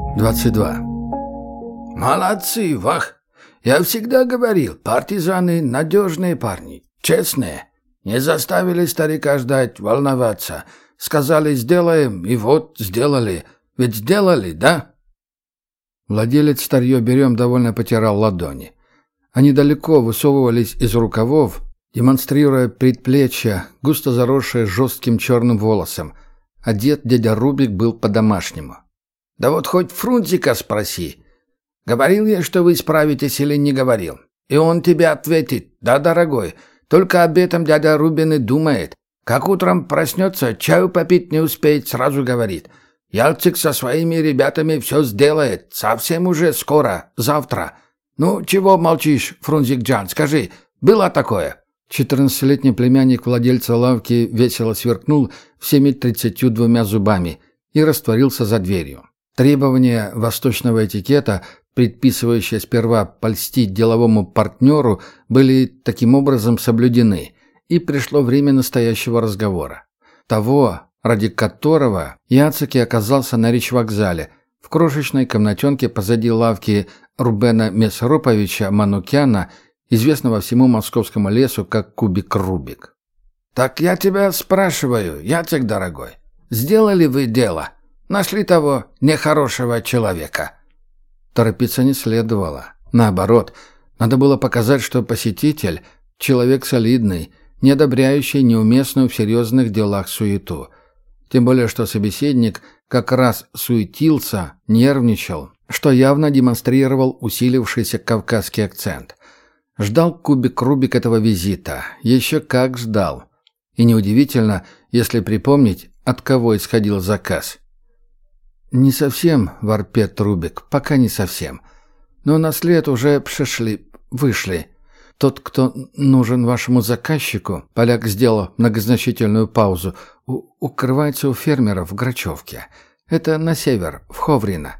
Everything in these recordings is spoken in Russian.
22. «Молодцы, Вах! Я всегда говорил, партизаны — надежные парни, честные. Не заставили старика ждать, волноваться. Сказали, сделаем, и вот сделали. Ведь сделали, да?» Владелец старье берем довольно потирал ладони. Они далеко высовывались из рукавов, демонстрируя предплечья, густо заросшие жестким черным волосом. Одет дядя Рубик был по-домашнему. «Да вот хоть Фрунзика спроси. Говорил я, что вы справитесь, или не говорил? И он тебе ответит: да, дорогой, только об этом дядя Рубин и думает. Как утром проснется, чаю попить не успеет, сразу говорит: Ялцик со своими ребятами все сделает, совсем уже скоро, завтра. Ну, чего молчишь, Фрунзик-джан, скажи, было такое?» 14-летний племянник владельца лавки весело сверкнул всеми 32 зубами и растворился за дверью. Требования восточного этикета, предписывающие сперва польстить деловому партнеру, были таким образом соблюдены, и пришло время настоящего разговора. Того, ради которого Яцек и оказался на речвокзале, в крошечной комнатенке позади лавки Рубена Месроповича Манукяна, известного всему московскому лесу как Кубик-Рубик. «Так я тебя спрашиваю, Яцек дорогой, сделали вы дело? Нашли того нехорошего человека?» Торопиться не следовало. Наоборот, надо было показать, что посетитель — человек солидный, не одобряющий неуместную в серьезных делах суету. Тем более, что собеседник как раз суетился, нервничал, что явно демонстрировал усилившийся кавказский акцент. Ждал Кубик-Рубик этого визита. Еще как ждал. И неудивительно, если припомнить, от кого исходил заказ. «Не совсем, Варпет Рубик, пока не совсем. Но на след уже вышли. Тот, кто нужен вашему заказчику», — поляк сделал многозначительную паузу, «укрывается у фермеров в Грачевке. Это на север, в Ховрино».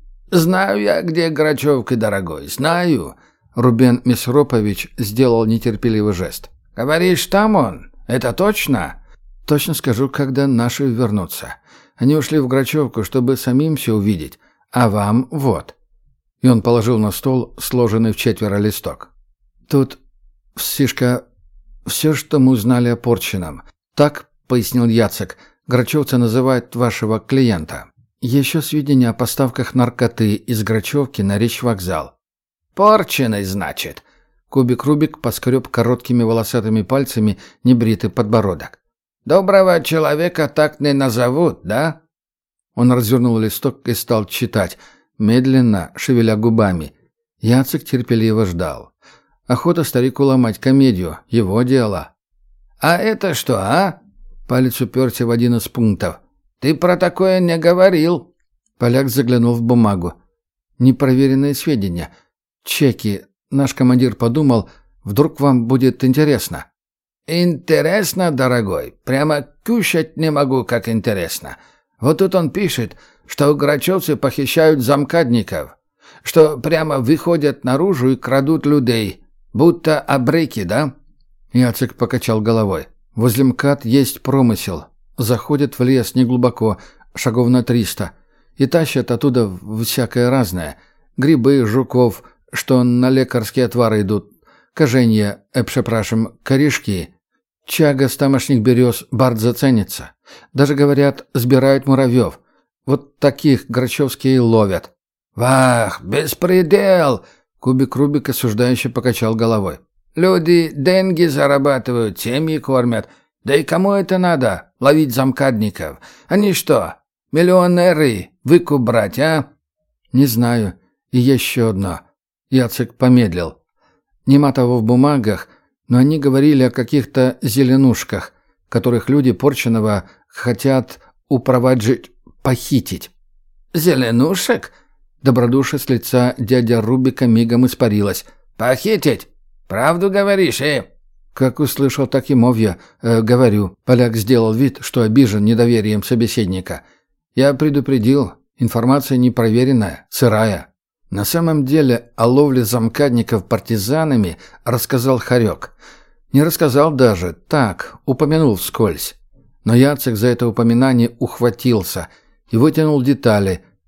«Знаю я, где Грачевка, дорогой, знаю». Рубен Месропович сделал нетерпеливый жест. «Говоришь, там он? Это точно?» «Точно скажу, когда наши вернутся. Они ушли в Грачевку, чтобы самим все увидеть. А вам вот». И он положил на стол сложенный в 4 листок. «Тут всишка все, что мы узнали о Порчином. Так, — пояснил Яцек, — грачевцы называют вашего клиента. Еще сведения о поставках наркоты из Грачевки на речвокзал». «Порченый, значит?» Кубик-Рубик поскреб короткими волосатыми пальцами небритый подбородок. «Доброго человека так не назовут, да?» Он развернул листок и стал читать, медленно шевеля губами. Яцек терпеливо ждал. Охота старику ломать комедию, его дело. «А это что, а?» Палец уперся в один из пунктов. «Ты про такое не говорил». Поляк заглянул в бумагу. «Непроверенные сведения. Чеки. Наш командир подумал, вдруг вам будет интересно». «Интересно, дорогой. Прямо кушать не могу, как интересно. Вот тут он пишет, что грачевцы похищают замкадников, что прямо выходят наружу и крадут людей, будто абрыки, да?» Яцек покачал головой. «Возле МКАД есть промысел. Заходят в лес неглубоко, шагов на 300, и тащат оттуда всякое разное. Грибы, жуков, что на лекарские отвары идут, коженья, прzepraszam, корешки. Чага с тамошних берез бардзо ценится. Даже, говорят, сбирают муравьев. Вот таких грачевские ловят». «Вах, беспредел!» Кубик-Рубик осуждающе покачал головой. «Люди деньги зарабатывают, семьи кормят. Да и кому это надо, ловить замкадников? Они что, миллионеры, выкуп брать, а?» «Не знаю. И еще одно». Яцек помедлил. Нема того в бумагах, но они говорили о каких-то зеленушках, которых люди Порченого хотят упроводжить, похитить. «Зеленушек?» Добродушие с лица дядя Рубика мигом испарилось. «Похитить? Правду говоришь, Как услышал, так и мов я. Говорю. Поляк сделал вид, что обижен недоверием собеседника. Я предупредил. Информация непроверенная, сырая. На самом деле о ловле замкадников партизанами рассказал Харек. Не рассказал даже, так, упомянул вскользь. Но Яцек за это упоминание ухватился и вытянул детали,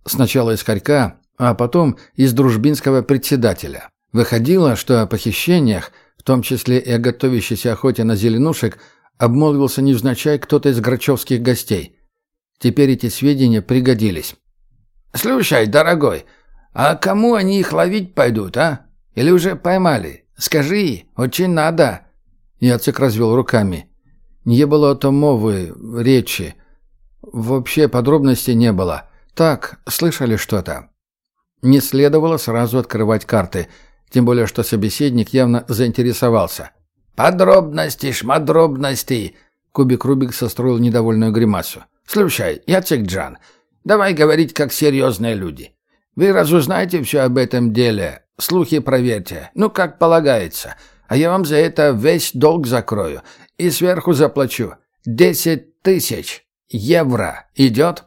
Сначала из Харька, а потом из дружбинского председателя. Выходило, что о похищениях, в том числе и о готовящейся охоте на зеленушек, обмолвился невзначай кто-то из грачевских гостей. Теперь эти сведения пригодились. «Слушай, дорогой, а кому они их ловить пойдут, а? Или уже поймали? Скажи, очень надо». Яцек развел руками. Не было о том мовы, речи. Вообще подробностей не было. Так, слышали что-то. Не следовало сразу открывать карты, тем более что собеседник явно заинтересовался. «Подробности, шмадробности!» Кубик Рубик состроил недовольную гримасу. «Слушай, Яцек-джан, давай говорить как серьезные люди. Вы разузнаете все об этом деле, слухи проверьте, ну, как полагается, а я вам за это весь долг закрою и сверху заплачу 10 000 евро. Идет?»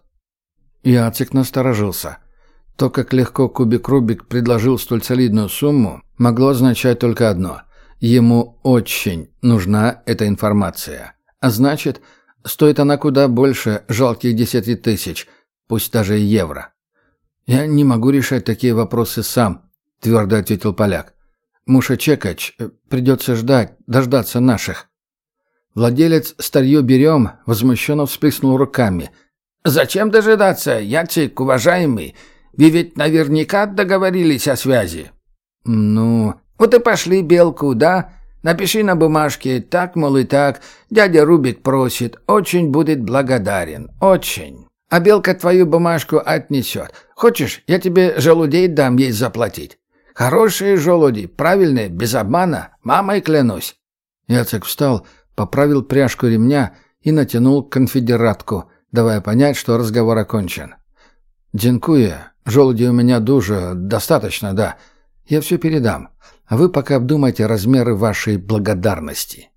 Яцек насторожился. То, как легко Кубик Рубик предложил столь солидную сумму, могло означать только одно. Ему очень нужна эта информация. А значит, стоит она куда больше жалких 10 000, пусть даже и евро. «Я не могу решать такие вопросы сам», — твердо ответил поляк. «Муша Чекач, придется дождаться наших». Владелец «Старье берем» возмущенно всплеснул руками. «Зачем дожидаться, Яцек, уважаемый? Вы ведь наверняка договорились о связи». «Ну...» «Вот и пошли белку, да? Напиши на бумажке, так, мол, и так. Дядя Рубик просит, очень будет благодарен, очень. А белка твою бумажку отнесет. Хочешь, я тебе желудей дам ей заплатить? Хорошие желуди, правильные, без обмана, мамой клянусь». Яцек встал, поправил пряжку ремня и натянул конфедератку, давая понять, что разговор окончен. «Дзинкуя, желуди у меня дуже, достаточно, да. Я все передам, а вы пока обдумайте размеры вашей благодарности».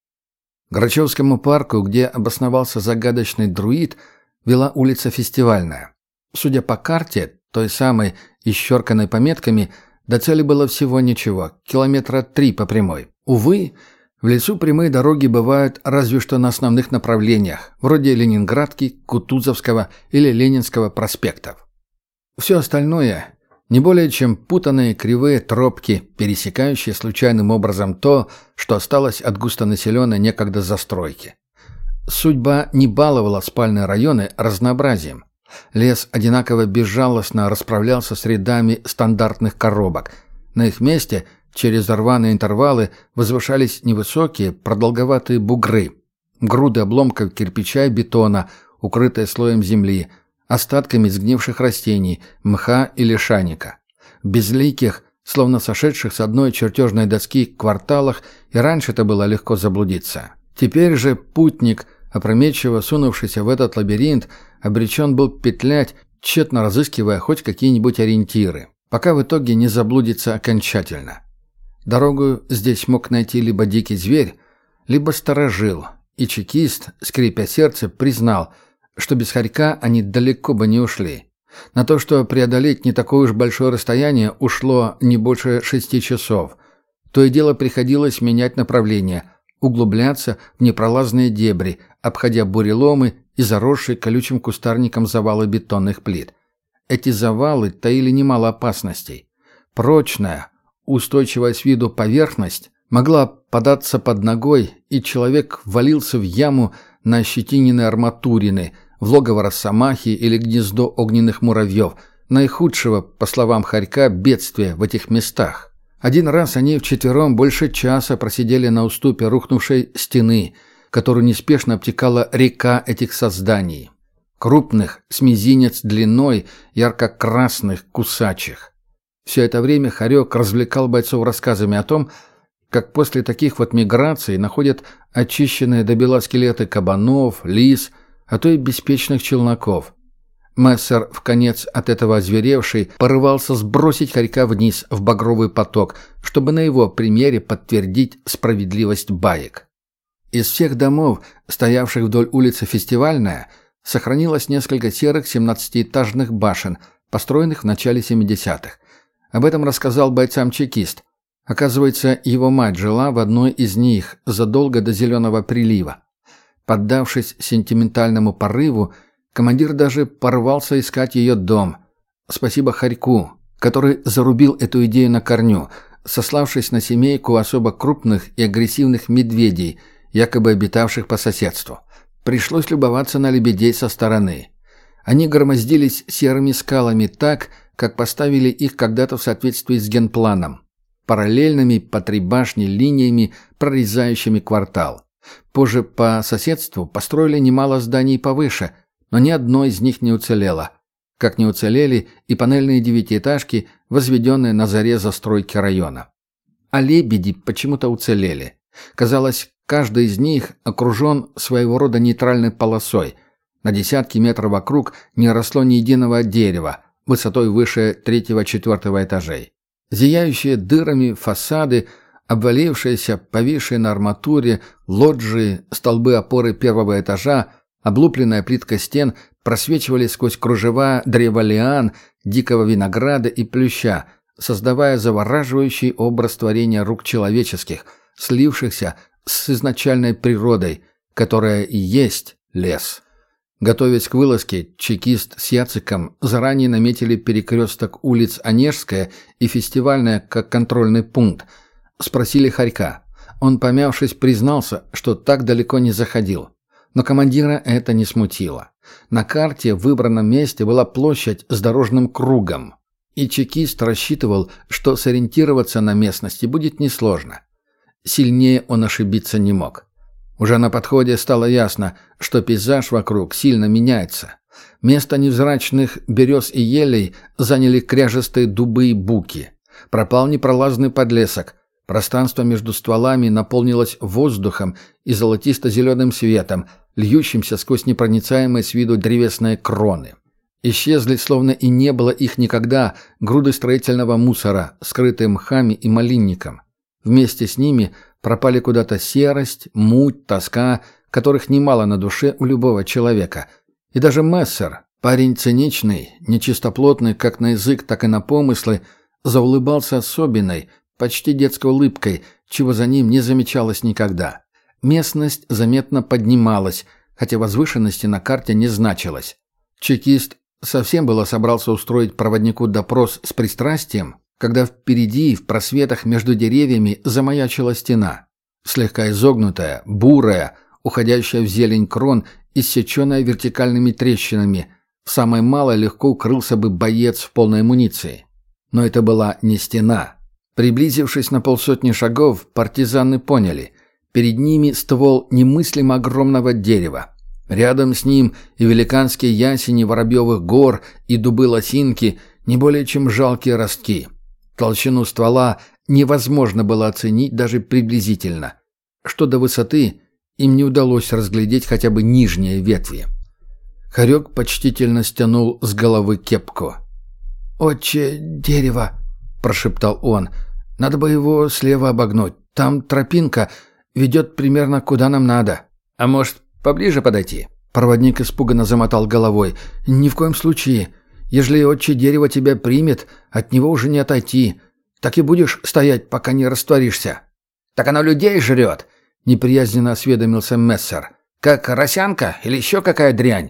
К Грачевскому парку, где обосновался загадочный друид, вела улица Фестивальная. Судя по карте, той самой, исчерканной пометками, до цели было всего ничего, 3 километра по прямой. Увы, в лесу прямые дороги бывают разве что на основных направлениях, вроде Ленинградки, Кутузовского или Ленинского проспектов. Все остальное – не более чем путанные кривые тропки, пересекающие случайным образом то, что осталось от густонаселенной некогда застройки. Судьба не баловала спальные районы разнообразием. Лес одинаково безжалостно расправлялся с рядами стандартных коробок. На их месте через рваные интервалы возвышались невысокие, продолговатые бугры, груды обломков кирпича и бетона, укрытые слоем земли, остатками сгнивших растений, мха и лишайника. В безликих, словно сошедших с одной чертежной доски кварталах, и раньше-то было легко заблудиться. Теперь же путник, опрометчиво сунувшийся в этот лабиринт, обречен был петлять, тщетно разыскивая хоть какие-нибудь ориентиры, пока в итоге не заблудится окончательно. Дорогу здесь мог найти либо дикий зверь, либо сторожил, и чекист, скрипя сердце, признал, что без Харька они далеко бы не ушли. На то, что преодолеть не такое уж большое расстояние, ушло не больше 6 часов. То и дело приходилось менять направление, углубляться в непролазные дебри, обходя буреломы и заросшие колючим кустарником завалы бетонных плит. Эти завалы таили немало опасностей. Прочная, устойчивая с виду поверхность могла податься под ногой, и человек ввалился в яму на ощетиненные арматурины, в логово росомахи или гнездо огненных муравьев, наихудшего, по словам Харька, бедствия в этих местах. Один раз они вчетвером больше часа просидели на уступе рухнувшей стены, которую неспешно обтекала река этих созданий. Крупных, с мизинец длиной, ярко-красных, кусачих. Все это время Харек развлекал бойцов рассказами о том, как после таких вот миграций находят очищенные до бела скелеты кабанов, лис, а то и беспечных челноков. Мессер, вконец от этого озверевший, порывался сбросить Харька вниз в багровый поток, чтобы на его примере подтвердить справедливость баек. Из всех домов, стоявших вдоль улицы Фестивальная, сохранилось несколько серых 17-этажных башен, построенных в начале 70-х. Об этом рассказал бойцам чекист. Оказывается, его мать жила в одной из них задолго до Зеленого прилива. Поддавшись сентиментальному порыву, командир даже порвался искать ее дом, Спасибо Харьку, который зарубил эту идею на корню, сославшись на семейку особо крупных и агрессивных медведей, якобы обитавших по соседству. Пришлось любоваться на лебедей со стороны. Они громоздились серыми скалами так, как поставили их когда-то в соответствии с генпланом. Параллельными по 3 башни линиями, прорезающими квартал. Позже по соседству построили немало зданий повыше, но ни одно из них не уцелело. Как не уцелели и панельные 9-этажки, возведенные на заре застройки района. А лебеди почему-то уцелели. Казалось, каждый из них окружен своего рода нейтральной полосой. На десятки метров вокруг не росло ни единого дерева, высотой выше 3-4 этажей. Зияющие дырами фасады, обвалившиеся, повисшие на арматуре, лоджии, столбы опоры 1-го этажа, облупленная плитка стен просвечивали сквозь кружева древа лиан, дикого винограда и плюща, создавая завораживающий образ творения рук человеческих, слившихся с изначальной природой, которая и есть лес. Готовясь к вылазке, чекист с Яциком заранее наметили перекресток улиц Онежская и Фестивальная как контрольный пункт. Спросили Харька. Он, помявшись, признался, что так далеко не заходил. Но командира это не смутило. На карте в выбранном месте была площадь с дорожным кругом. И чекист рассчитывал, что сориентироваться на местности будет несложно. Сильнее он ошибиться не мог. Уже на подходе стало ясно, что пейзаж вокруг сильно меняется. Место невзрачных берез и елей заняли кряжестые дубы и буки. Пропал непролазный подлесок. Пространство между стволами наполнилось воздухом и золотисто-зеленым светом, льющимся сквозь непроницаемые с виду древесные кроны. Исчезли, словно и не было их никогда, груды строительного мусора, скрытые мхами и малинником. Вместе с ними пропали куда-то серость, муть, тоска, которых немало на душе у любого человека. И даже Мессер, парень циничный, нечистоплотный как на язык, так и на помыслы, заулыбался особенной, почти детской улыбкой, чего за ним не замечалось никогда. Местность заметно поднималась, хотя возвышенности на карте не значилось. Чекист совсем было собрался устроить проводнику допрос с пристрастием, когда впереди, в просветах между деревьями, замаячила стена. Слегка изогнутая, бурая, уходящая в зелень крон, иссеченная вертикальными трещинами. В самой малой легко укрылся бы боец в полной амуниции. Но это была не стена. Приблизившись на 50 шагов, партизаны поняли. Перед ними ствол немыслимо огромного дерева. Рядом с ним и великанские ясени Воробьевых гор, и дубы-лосинки, не более чем жалкие ростки. Толщину ствола невозможно было оценить даже приблизительно. Что до высоты, им не удалось разглядеть хотя бы нижние ветви. Хорек почтительно стянул с головы кепку. «Отче дерево!» – прошептал он. «Надо бы его слева обогнуть. Там тропинка ведет примерно куда нам надо. А может, поближе подойти?» Проводник испуганно замотал головой. «Ни в коем случае. Ежели отче дерево тебя примет, от него уже не отойти. Так и будешь стоять, пока не растворишься». «Так оно людей жрет!» — неприязненно осведомился Мессер. «Как росянка или еще какая дрянь?»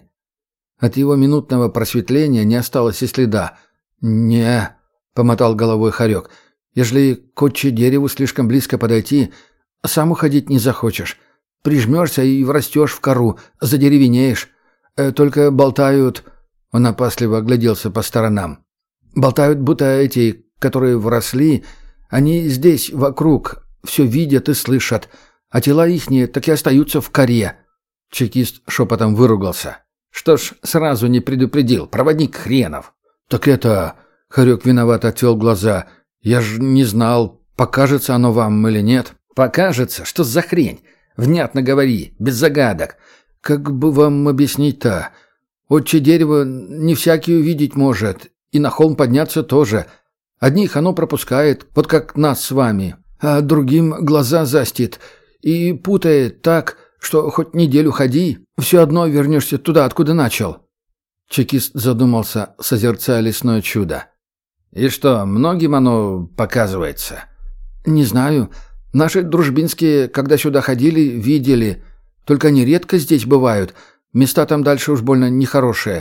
От его минутного просветления не осталось и следа. «Не», — помотал головой Хорек, — «ежели к отче дереву слишком близко подойти, сам уходить не захочешь. Прижмешься и врастешь в кору, задеревенеешь. Только болтают...» Он опасливо огляделся по сторонам. «Болтают, будто эти, которые вросли, они здесь, вокруг, все видят и слышат, а тела ихние так и остаются в коре». Чекист шепотом выругался. «Что ж, сразу не предупредил, проводник хренов». «Так это...» — Хорек виновато отвел глаза. «Я ж не знал, покажется оно вам или нет». «Покажется? Что за хрень? Внятно говори, без загадок». «Как бы вам объяснить-то? Отче дерево не всякий увидеть может, и на холм подняться тоже. Одних оно пропускает, вот как нас с вами, а другим глаза застит и путает так, что хоть неделю ходи, все одно вернешься туда, откуда начал». Чекист задумался, созерцая лесное чудо. «И что, многим оно показывается?» «Не знаю. Наши дружбинские, когда сюда ходили, видели. Только они редко здесь бывают. Места там дальше уж больно нехорошие.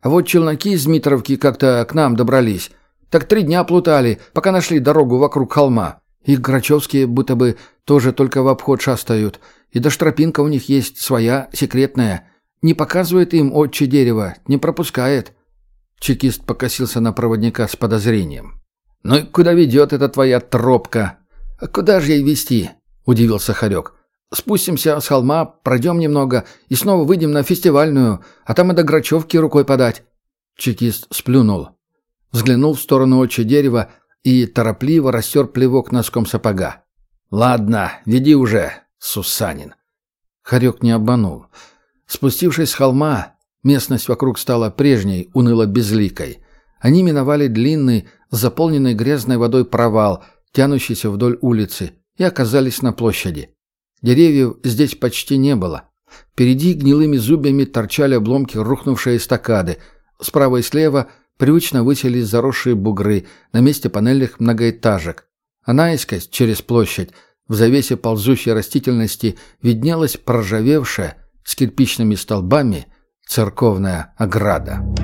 А вот челноки из Дмитровки как-то к нам добрались. Так 3 дня плутали, пока нашли дорогу вокруг холма. И грачевские будто бы тоже только в обход шастают. И даже тропинка у них есть своя, секретная. Не показывает им отче дерево, не пропускает». Чекист покосился на проводника с подозрением. «Ну и куда ведет эта твоя тропка?» «А куда же ей вести?» – удивился Хорек. «Спустимся с холма, пройдем немного и снова выйдем на фестивальную, а там и до Грачевки рукой подать». Чекист сплюнул, взглянул в сторону отче дерева и торопливо растер плевок носком сапога. «Ладно, веди уже, Сусанин». Хорек не обманул. Спустившись с холма, местность вокруг стала прежней, уныло-безликой. Они миновали длинный, заполненный грязной водой провал, тянущийся вдоль улицы, и оказались на площади. Деревьев здесь почти не было. Впереди гнилыми зубьями торчали обломки рухнувшей эстакады. Справа и слева привычно высились заросшие бугры на месте панельных многоэтажек. А наискось, через площадь, в завесе ползущей растительности виднелась проржавевшая, с кирпичными столбами, церковная ограда.